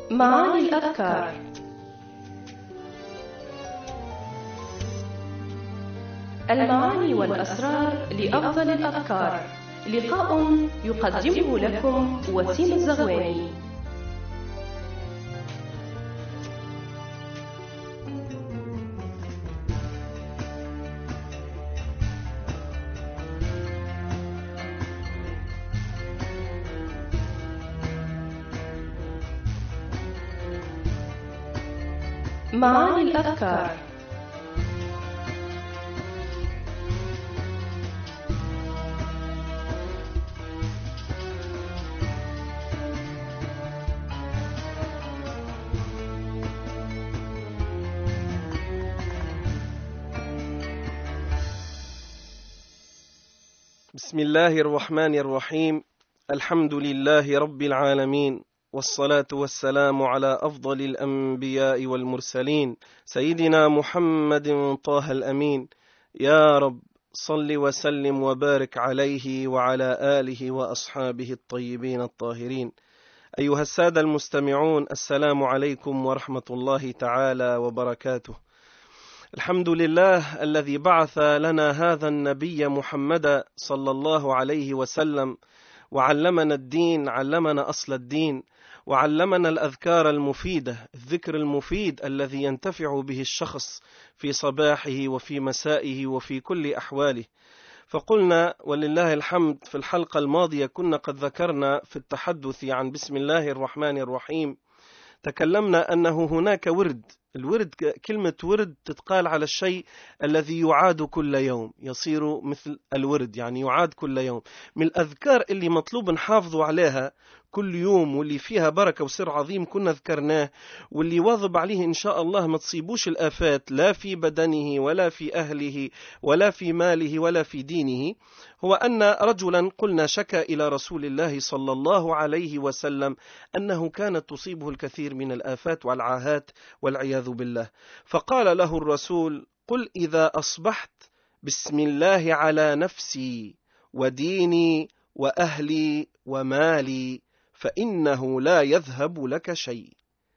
معاني الأفكار. المعاني والأسرار لأفضل الأفكار. لقاء يقدمه لكم وسيم الزغواني. معاني الأفكار. بسم الله الرحمن الرحيم. الحمد لله رب العالمين، والصلاة والسلام على أفضل الأنبياء والمرسلين سيدنا محمد طه الأمين. يا رب صل وسلم وبارك عليه وعلى آله وأصحابه الطيبين الطاهرين. أيها السادة المستمعون، السلام عليكم ورحمة الله تعالى وبركاته. الحمد لله الذي بعث لنا هذا النبي محمد صلى الله عليه وسلم وعلمنا الدين، علمنا أصل الدين، وعلمنا الأذكار المفيدة، الذكر المفيد الذي ينتفع به الشخص في صباحه وفي مسائه وفي كل أحواله. فقلنا ولله الحمد في الحلقة الماضية كنا قد ذكرنا في التحدث عن بسم الله الرحمن الرحيم، تكلمنا أنه هناك ورد. الورد كلمة ورد تتقال على الشيء الذي يعاد كل يوم، يصير مثل الورد، يعني يعاد كل يوم. من الأذكار اللي مطلوب نحافظوا عليها كل يوم واللي فيها بركة وسر عظيم كنا ذكرناه، واللي واظب عليه إن شاء الله ما تصيبوش الآفات لا في بدنه ولا في أهله ولا في ماله ولا في دينه، هو أن رجلا قلنا شكى إلى رسول الله صلى الله عليه وسلم أنه كانت تصيبه الكثير من الآفات والعاهات والعياذ بالله. فقال له الرسول: قل إذا أصبحت بسم الله على نفسي وديني وأهلي ومالي فإنه لا يذهب لك شيء.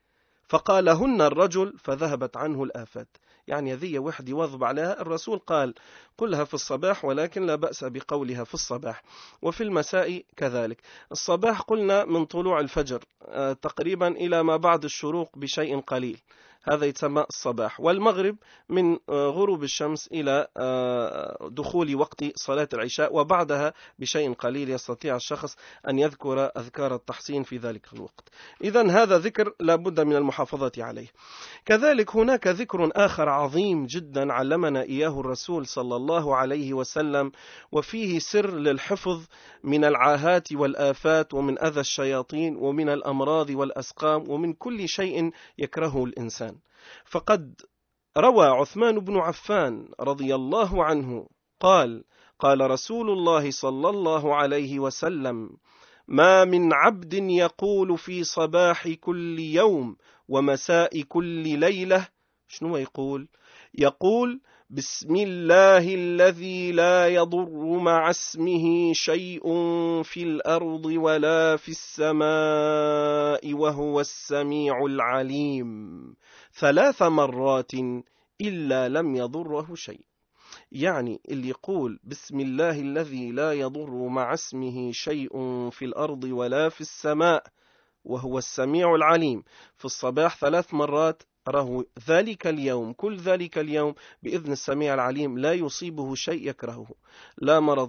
فقالهن الرجل فذهبت عنه الآفات. يعني هذه واحد يواظب عليها. الرسول قال: قلها في الصباح، ولكن لا بأس بقولها في الصباح، وفي المساء كذلك. الصباح قلنا من طلوع الفجر تقريبا إلى ما بعد الشروق بشيء قليل، هذا يتسمى الصباح. والمغرب من غروب الشمس إلى دخول وقت صلاة العشاء، وبعدها بشيء قليل يستطيع الشخص أن يذكر أذكار التحصين في ذلك الوقت. إذن هذا ذكر لابد من المحافظة عليه. كذلك هناك ذكر آخر عظيم جدا علمنا إياه الرسول صلى الله عليه وسلم، وفيه سر للحفظ من العاهات والآفات ومن أذى الشياطين ومن الأمراض والأسقام ومن كل شيء يكرهه الإنسان. فقد روى عثمان بن عفان رضي الله عنه قال: قال رسول الله صلى الله عليه وسلم: ما من عبد يقول في صباح كل يوم ومساء كل ليلة، شنو يقول؟ يقول: بسم الله الذي لا يضر مع اسمه شيء في الأرض ولا في السماء وهو السميع العليم 3 مرات إلا لم يضره شيء. يعني اللي يقول بسم الله الذي لا يضر مع اسمه شيء في الأرض ولا في السماء وهو السميع العليم في الصباح 3 مرات، راه ذلك اليوم، كل ذلك اليوم بإذن السميع العليم لا يصيبه شيء يكرهه، لا مرض،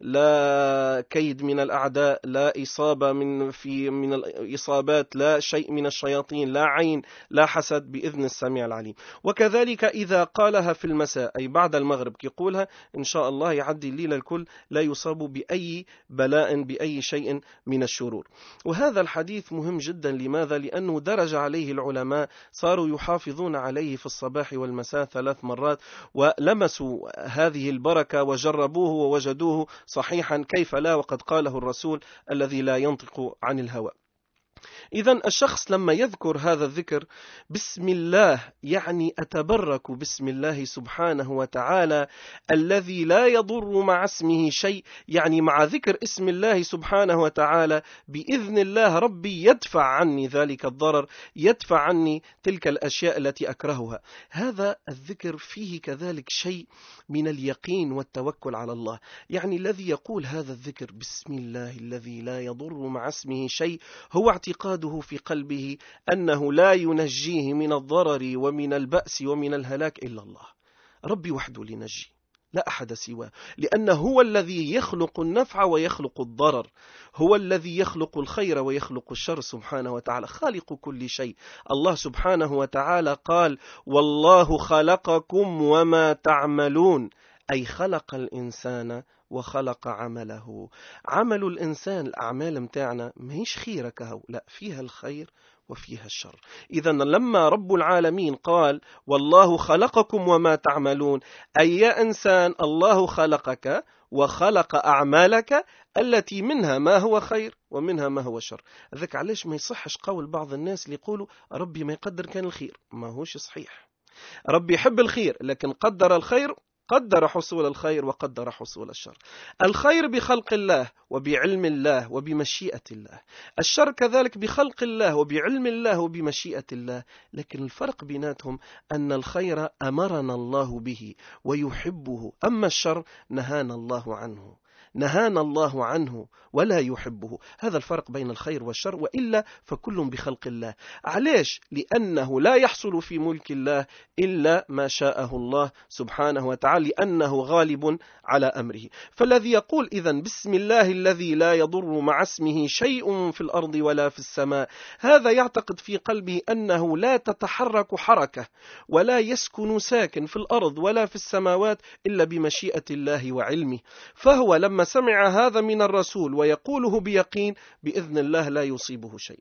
لا كيد من الأعداء، لا إصابة من الإصابات، لا شيء من الشياطين، لا عين، لا حسد، بإذن السميع العليم. وكذلك إذا قالها في المساء أي بعد المغرب يقولها، إن شاء الله يعدي الليل الكل لا يصاب بأي بلاء بأي شيء من الشرور. وهذا الحديث مهم جدا. لماذا؟ لأنه درج عليه العلماء، صاروا يحافظون عليه في الصباح والمساء 3 مرات، ولمسوا هذه البركة وجربوه ووجدوه صحيحا، كيف لا، وقد قاله الرسول الذي لا ينطق عن الهوى. إذن الشخص لما يذكر هذا الذكر بسم الله، يعني أتبرك بسم الله سبحانه وتعالى الذي لا يضر مع اسمه شيء، يعني مع ذكر اسم الله سبحانه وتعالى بإذن الله ربي يدفع عني ذلك الضرر، يدفع عني تلك الأشياء التي أكرهها. هذا الذكر فيه كذلك شيء من اليقين والتوكل على الله. يعني الذي يقول هذا الذكر بسم الله الذي لا يضر مع اسمه شيء هو اعتقاده في قلبه أنه لا ينجيه من الضرر ومن البأس ومن الهلاك إلا الله. ربي وحده لنجي، لا أحد سواه، لأنه هو الذي يخلق النفع ويخلق الضرر، هو الذي يخلق الخير ويخلق الشر سبحانه وتعالى، خالق كل شيء. الله سبحانه وتعالى قال والله خلقكم وما تعملون، أي خلق الإنسان وخلق عمله. عمل الإنسان، الأعمال متاعنا ماهيش خيرة كهو، لا، فيها الخير وفيها الشر. إذا لما رب العالمين قال والله خلقكم وما تعملون، أي يا إنسان الله خلقك وخلق أعمالك التي منها ما هو خير ومنها ما هو شر. ذلك علاش ما يصحش قول بعض الناس اللي يقولوا ربي ما يقدر كان الخير. ما هوش صحيح. ربي يحب الخير، لكن قدر الخير، قدر حصول الخير وقدر حصول الشر. الخير بخلق الله وبعلم الله وبمشيئة الله، الشر كذلك بخلق الله وبعلم الله وبمشيئة الله. لكن الفرق بيناتهم أن الخير أمرنا الله به ويحبه، أما الشر نهانا الله عنه، نهانا الله عنه ولا يحبه. هذا الفرق بين الخير والشر، وإلا فكل بخلق الله. علاش؟ لأنه لا يحصل في ملك الله إلا ما شاءه الله سبحانه وتعالى، لأنه غالب على أمره. فالذي يقول إذن بسم الله الذي لا يضر مع اسمه شيء في الأرض ولا في السماء، هذا يعتقد في قلبه أنه لا تتحرك حركة ولا يسكن ساكن في الأرض ولا في السماوات إلا بمشيئة الله وعلمه. فهو لما سمع هذا من الرسول ويقوله بيقين بإذن الله لا يصيبه شيء.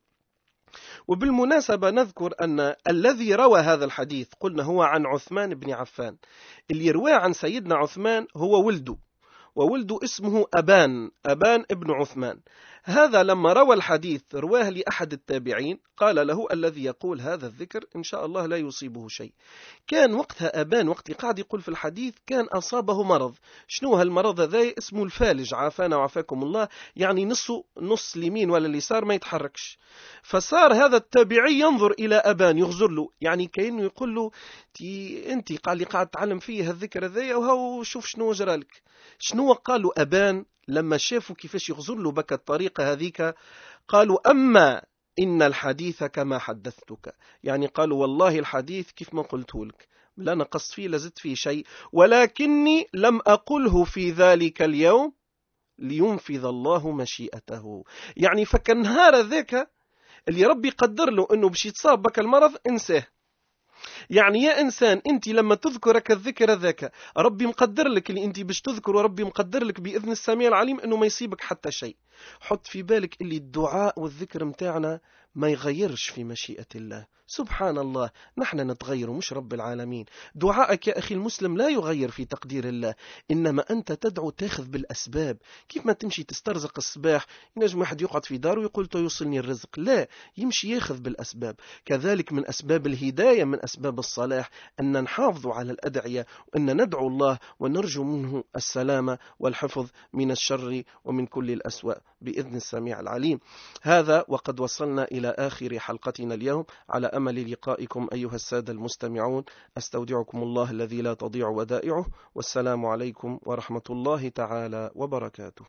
وبالمناسبة نذكر أن الذي روى هذا الحديث قلنا هو عن عثمان بن عفان. اللي يروى عن سيدنا عثمان هو ولده، وولده اسمه أبان ابن عثمان. هذا لما روى الحديث رواه لأحد التابعين، قال له الذي يقول هذا الذكر إن شاء الله لا يصيبه شيء. كان وقتها أبان وقت قاعد يقول في الحديث كان أصابه مرض. شنو هالمرض هذا؟ اسمه الفالج، عافانا وعافاكم الله، يعني نص اليمين ولا اليسار ما يتحركش. فصار هذا التابعي ينظر إلى أبان يغزر له، يعني كأنه يقول له أنت قال لي قاعد تعلم فيه هالذكر هذا وهو شوف شنو جرالك. شنو قالوا أبان لما شافوا كيفاش يغزر له بك الطريقة هذيك؟ قالوا أما إن الحديث كما حدثتك، يعني قالوا والله الحديث كيف ما قلته لك، لا نقص فيه لزدت فيه شيء، ولكني لم أقله في ذلك اليوم لينفذ الله مشيئته. يعني فكان نهار ذاك اللي ربي قدر له أنه باش يتصاب بك المرض انساه. يعني يا إنسان أنت لما تذكرك الذكر ذاك ربي مقدر لك اللي أنت باش تذكر، وربي مقدر لك بإذن السميع العليم أنه ما يصيبك حتى شيء. حط في بالك اللي الدعاء والذكر متاعنا ما يغيرش في مشيئة الله. سبحان الله، نحن نتغير مش رب العالمين. دعائك يا أخي المسلم لا يغير في تقدير الله، إنما أنت تدعو تاخذ بالأسباب. كيف ما تمشي تسترزق الصباح ينجم واحد يقعد في داره ويقول يوصلني الرزق، لا، يمشي ياخذ بالأسباب. كذلك من أسباب الهداية، من أسباب الصلاح أن نحافظ على الأدعية، وأن ندعو الله ونرجو منه السلامة والحفظ من الشر ومن كل الأسوأ بإذن السميع العليم. هذا وقد وصلنا إلى آخر حلقتنا اليوم، على أمل لقائكم أيها السادة المستمعون. أستودعكم الله الذي لا تضيع ودائعه، والسلام عليكم ورحمة الله تعالى وبركاته.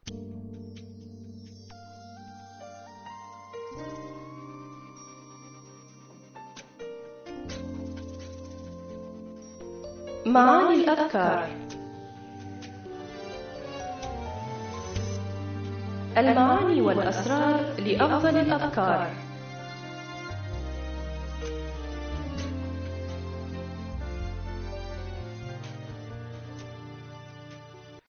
معاني الأذكار. المعاني والأسرار لأفضل الأذكار.